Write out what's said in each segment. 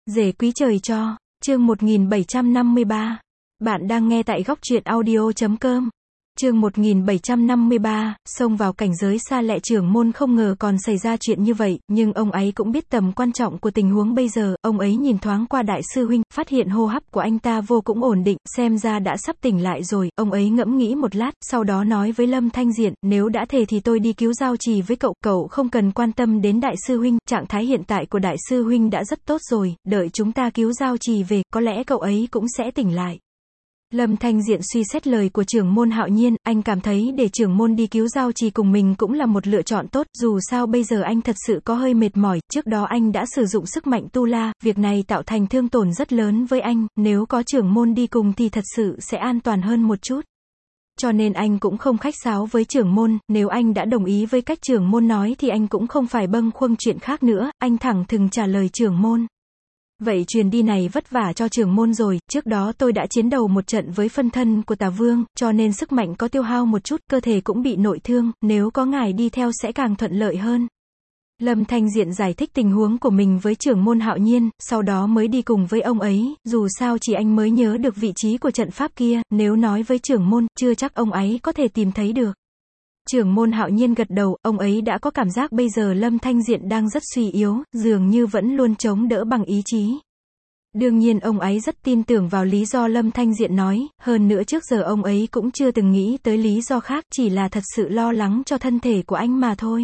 Rể quý trời cho, chương 1753. Bạn đang nghe tại góc truyện audio.com. Chương 1753, xông vào cảnh giới xa lẹ trưởng môn không ngờ còn xảy ra chuyện như vậy, nhưng ông ấy cũng biết tầm quan trọng của tình huống bây giờ, ông ấy nhìn thoáng qua đại sư huynh, phát hiện hô hấp của anh ta vô cùng ổn định, xem ra đã sắp tỉnh lại rồi, ông ấy ngẫm nghĩ một lát, sau đó nói với Lâm Thanh Diện, nếu đã thề thì tôi đi cứu giao trì với cậu, cậu không cần quan tâm đến đại sư huynh, trạng thái hiện tại của đại sư huynh đã rất tốt rồi, đợi chúng ta cứu giao trì về, có lẽ cậu ấy cũng sẽ tỉnh lại. Lâm Thanh Diện suy xét lời của trưởng môn Hạo Nhiên, anh cảm thấy để trưởng môn đi cứu giao trì cùng mình cũng là một lựa chọn tốt, dù sao bây giờ anh thật sự có hơi mệt mỏi, trước đó anh đã sử dụng sức mạnh tu la, việc này tạo thành thương tổn rất lớn với anh, nếu có trưởng môn đi cùng thì thật sự sẽ an toàn hơn một chút. Cho nên anh cũng không khách sáo với trưởng môn, nếu anh đã đồng ý với cách trưởng môn nói thì anh cũng không phải bâng khuâng chuyện khác nữa, anh thẳng thừng trả lời trưởng môn. Vậy truyền đi này vất vả cho trưởng môn rồi, trước đó tôi đã chiến đầu một trận với phân thân của Tà Vương, cho nên sức mạnh có tiêu hao một chút, cơ thể cũng bị nội thương, nếu có ngài đi theo sẽ càng thuận lợi hơn. Lâm Thanh Diện giải thích tình huống của mình với trưởng môn Hạo Nhiên, sau đó mới đi cùng với ông ấy, dù sao chỉ anh mới nhớ được vị trí của trận pháp kia, nếu nói với trưởng môn, chưa chắc ông ấy có thể tìm thấy được. Trưởng môn Hạo Nhiên gật đầu, ông ấy đã có cảm giác bây giờ Lâm Thanh Diện đang rất suy yếu, dường như vẫn luôn chống đỡ bằng ý chí. Đương nhiên ông ấy rất tin tưởng vào lý do Lâm Thanh Diện nói, hơn nữa trước giờ ông ấy cũng chưa từng nghĩ tới lý do khác, chỉ là thật sự lo lắng cho thân thể của anh mà thôi.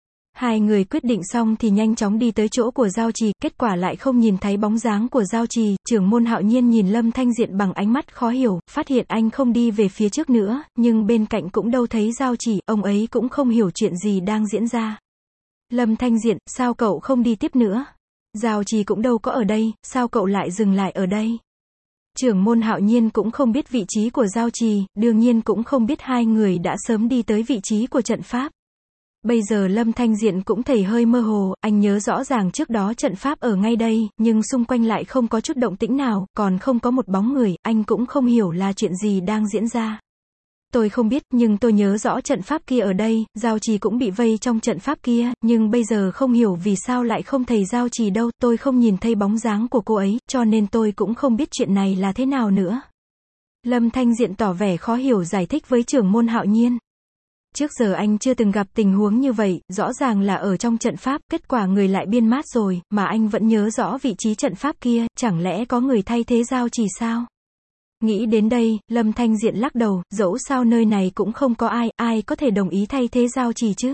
Hai người quyết định xong thì nhanh chóng đi tới chỗ của giao trì, kết quả lại không nhìn thấy bóng dáng của giao trì, trưởng môn Hạo Nhiên nhìn Lâm Thanh Diện bằng ánh mắt khó hiểu, phát hiện anh không đi về phía trước nữa, nhưng bên cạnh cũng đâu thấy giao trì, ông ấy cũng không hiểu chuyện gì đang diễn ra. Lâm Thanh Diện, sao cậu không đi tiếp nữa? Giao trì cũng đâu có ở đây, sao cậu lại dừng lại ở đây? Trưởng môn Hạo Nhiên cũng không biết vị trí của giao trì, đương nhiên cũng không biết hai người đã sớm đi tới vị trí của trận pháp. Bây giờ Lâm Thanh Diện cũng thấy hơi mơ hồ, anh nhớ rõ ràng trước đó trận pháp ở ngay đây, nhưng xung quanh lại không có chút động tĩnh nào, còn không có một bóng người, anh cũng không hiểu là chuyện gì đang diễn ra. Tôi không biết, nhưng tôi nhớ rõ trận pháp kia ở đây, giao trì cũng bị vây trong trận pháp kia, nhưng bây giờ không hiểu vì sao lại không thấy giao trì đâu, tôi không nhìn thấy bóng dáng của cô ấy, cho nên tôi cũng không biết chuyện này là thế nào nữa. Lâm Thanh Diện tỏ vẻ khó hiểu giải thích với trưởng môn Hạo Nhiên. Trước giờ anh chưa từng gặp tình huống như vậy, rõ ràng là ở trong trận pháp, kết quả người lại biên mát rồi, mà anh vẫn nhớ rõ vị trí trận pháp kia, chẳng lẽ có người thay thế giao trì sao? Nghĩ đến đây, Lâm Thanh Diện lắc đầu, dẫu sao nơi này cũng không có ai có thể đồng ý thay thế giao trì chứ?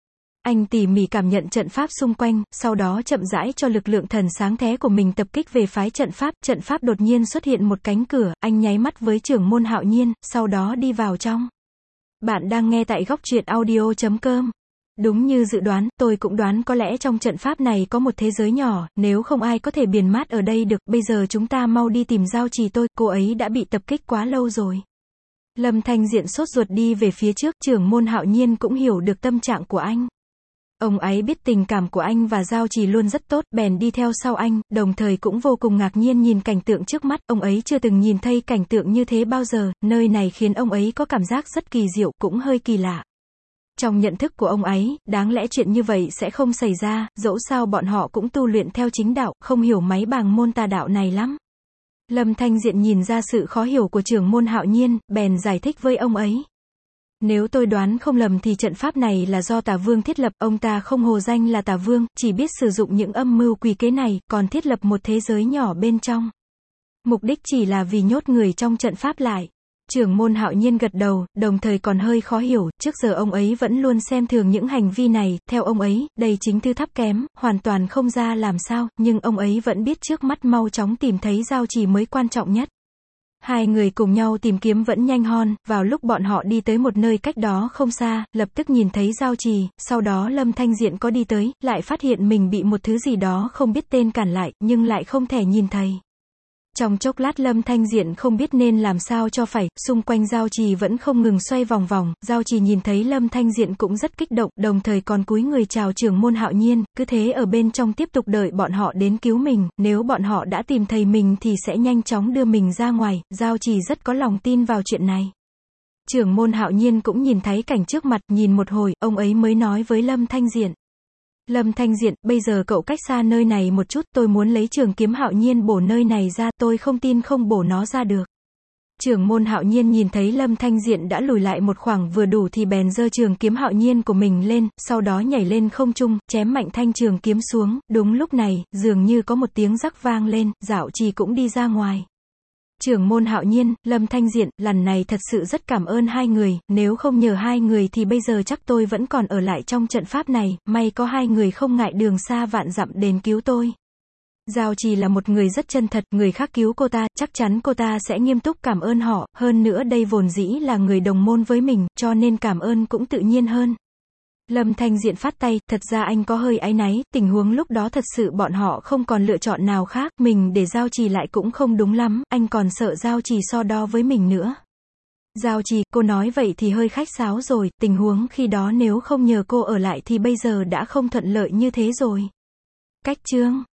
Anh tỉ mỉ cảm nhận trận pháp xung quanh, sau đó chậm rãi cho lực lượng thần sáng thế của mình tập kích về phái trận pháp đột nhiên xuất hiện một cánh cửa, anh nháy mắt với trưởng môn Hạo Nhiên, sau đó đi vào trong. Bạn đang nghe tại góc truyện audio.com. Đúng như dự đoán, tôi cũng đoán có lẽ trong trận pháp này có một thế giới nhỏ, nếu không ai có thể biền mát ở đây được, bây giờ chúng ta mau đi tìm giao trì tôi, cô ấy đã bị tập kích quá lâu rồi. Lâm Thanh Diện sốt ruột đi về phía trước, trưởng môn Hạo Nhiên cũng hiểu được tâm trạng của anh. Ông ấy biết tình cảm của anh và giao trì luôn rất tốt, bèn đi theo sau anh, đồng thời cũng vô cùng ngạc nhiên nhìn cảnh tượng trước mắt, ông ấy chưa từng nhìn thấy cảnh tượng như thế bao giờ, nơi này khiến ông ấy có cảm giác rất kỳ diệu, cũng hơi kỳ lạ. Trong nhận thức của ông ấy, đáng lẽ chuyện như vậy sẽ không xảy ra, dẫu sao bọn họ cũng tu luyện theo chính đạo, không hiểu mấy bảng môn tà đạo này lắm. Lâm Thanh Diện nhìn ra sự khó hiểu của trưởng môn Hạo Nhiên, bèn giải thích với ông ấy. Nếu tôi đoán không lầm thì trận pháp này là do Tà Vương thiết lập, ông ta không hồ danh là Tà Vương, chỉ biết sử dụng những âm mưu quỷ kế này, còn thiết lập một thế giới nhỏ bên trong. Mục đích chỉ là vì nhốt người trong trận pháp lại. Trưởng môn Hạo Nhiên gật đầu, đồng thời còn hơi khó hiểu, trước giờ ông ấy vẫn luôn xem thường những hành vi này, theo ông ấy, đây chính thư thấp kém, hoàn toàn không ra làm sao, nhưng ông ấy vẫn biết trước mắt mau chóng tìm thấy giao trì mới quan trọng nhất. Hai người cùng nhau tìm kiếm vẫn nhanh hon, vào lúc bọn họ đi tới một nơi cách đó không xa, lập tức nhìn thấy giao trì, sau đó Lâm Thanh Diện có đi tới, lại phát hiện mình bị một thứ gì đó không biết tên cản lại, nhưng lại không thể nhìn thấy. Trong chốc lát Lâm Thanh Diện không biết nên làm sao cho phải, xung quanh giao trì vẫn không ngừng xoay vòng vòng, giao trì nhìn thấy Lâm Thanh Diện cũng rất kích động, đồng thời còn cúi người chào trưởng môn Hạo Nhiên, cứ thế ở bên trong tiếp tục đợi bọn họ đến cứu mình, nếu bọn họ đã tìm thấy mình thì sẽ nhanh chóng đưa mình ra ngoài, giao trì rất có lòng tin vào chuyện này. Trưởng môn Hạo Nhiên cũng nhìn thấy cảnh trước mặt, nhìn một hồi, ông ấy mới nói với Lâm Thanh Diện. Lâm Thanh Diện, bây giờ cậu cách xa nơi này một chút, tôi muốn lấy trường kiếm Hạo Nhiên bổ nơi này ra, tôi không tin không bổ nó ra được. Trưởng môn Hạo Nhiên nhìn thấy Lâm Thanh Diện đã lùi lại một khoảng vừa đủ thì bèn giơ trường kiếm Hạo Nhiên của mình lên, sau đó nhảy lên không trung, chém mạnh thanh trường kiếm xuống, đúng lúc này, dường như có một tiếng rắc vang lên, Dạo Trì cũng đi ra ngoài. Trưởng môn Hạo Nhiên, Lâm Thanh Diện, lần này thật sự rất cảm ơn hai người, nếu không nhờ hai người thì bây giờ chắc tôi vẫn còn ở lại trong trận pháp này, may có hai người không ngại đường xa vạn dặm đến cứu tôi. Giao Trì là một người rất chân thật, người khác cứu cô ta, chắc chắn cô ta sẽ nghiêm túc cảm ơn họ, hơn nữa đây vốn dĩ là người đồng môn với mình, cho nên cảm ơn cũng tự nhiên hơn. Lâm Thanh Diện phát tay, thật ra anh có hơi áy náy, tình huống lúc đó thật sự bọn họ không còn lựa chọn nào khác, mình để Giao Trì lại cũng không đúng lắm, anh còn sợ Giao Trì so đo với mình nữa. Giao Trì, cô nói vậy thì hơi khách sáo rồi, tình huống khi đó nếu không nhờ cô ở lại thì bây giờ đã không thuận lợi như thế rồi. Cách chương